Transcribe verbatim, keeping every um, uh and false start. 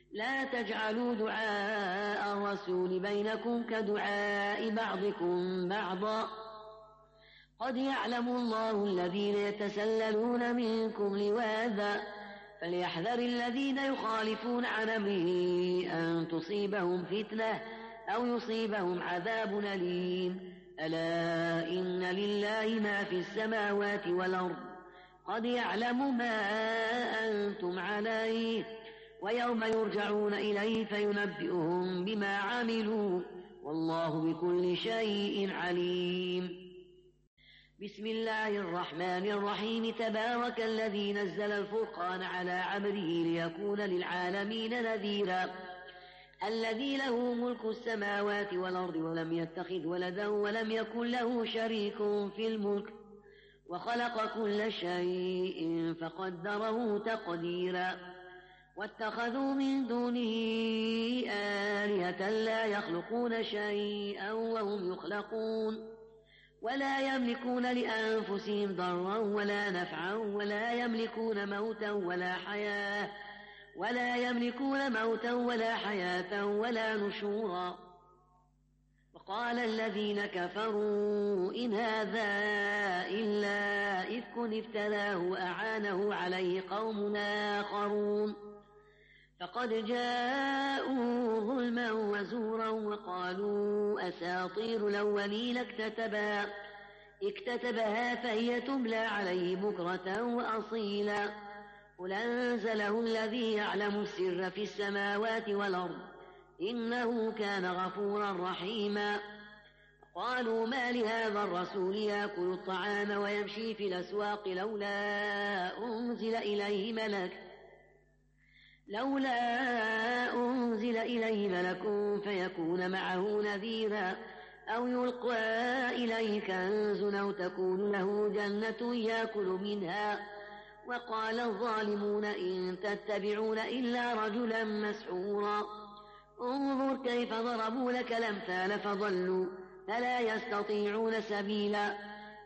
لا تجعلوا دعاء الرسول بينكم كدعاء بعضكم بعضا قد يعلم الله الذين يتسللون منكم لواذا فليحذر الذين يخالفون عن أمره أن تصيبهم فتنة أو يصيبهم عذاب أليم. ألا إن لله ما في السماوات والأرض قد يعلم ما أنتم عليه ويوم يرجعون إليه فينبئهم بما عملوا والله بكل شيء عليم. بسم الله الرحمن الرحيم. تبارك الذي نزل الفرقان على عبده ليكون للعالمين نذيرا الذي له ملك السماوات والأرض ولم يتخذ ولدا ولم يكن له شريك في الملك وخلق كل شيء فقدره تقديرا واتخذوا من دونه آلهة لا يخلقون شيئا وهم يخلقون ولا يملكون لأنفسهم ضرا ولا نفعا ولا يملكون موتا ولا حياة ولا يملكون موتا ولا حياة ولا نشورا. وقال الذين كفروا إن هذا إلا إفك افتراه أعانه عليه قوم آخرون فقد جاءوا ظلما وزورا وقالوا أساطير الأولين اكتتبها اكتتبها فهي تملى عليه بكرة وأصيلا قل أنزله الذي يعلم السر في السماوات والأرض إنه كان غفورا رحيما. قالوا ما لهذا الرسول يأكل الطعام ويمشي في الأسواق لولا أنزل إليه ملك لولا أنزل إليه ملك فيكون معه نذيرا أو يلقى إليه كنز أو تكون له جنة يأكل منها. وقال الظالمون إن تتبعون إلا رجلا مسحورا انظر كيف ضربوا لك الأمثال فضلوا فلا يستطيعون سبيلا.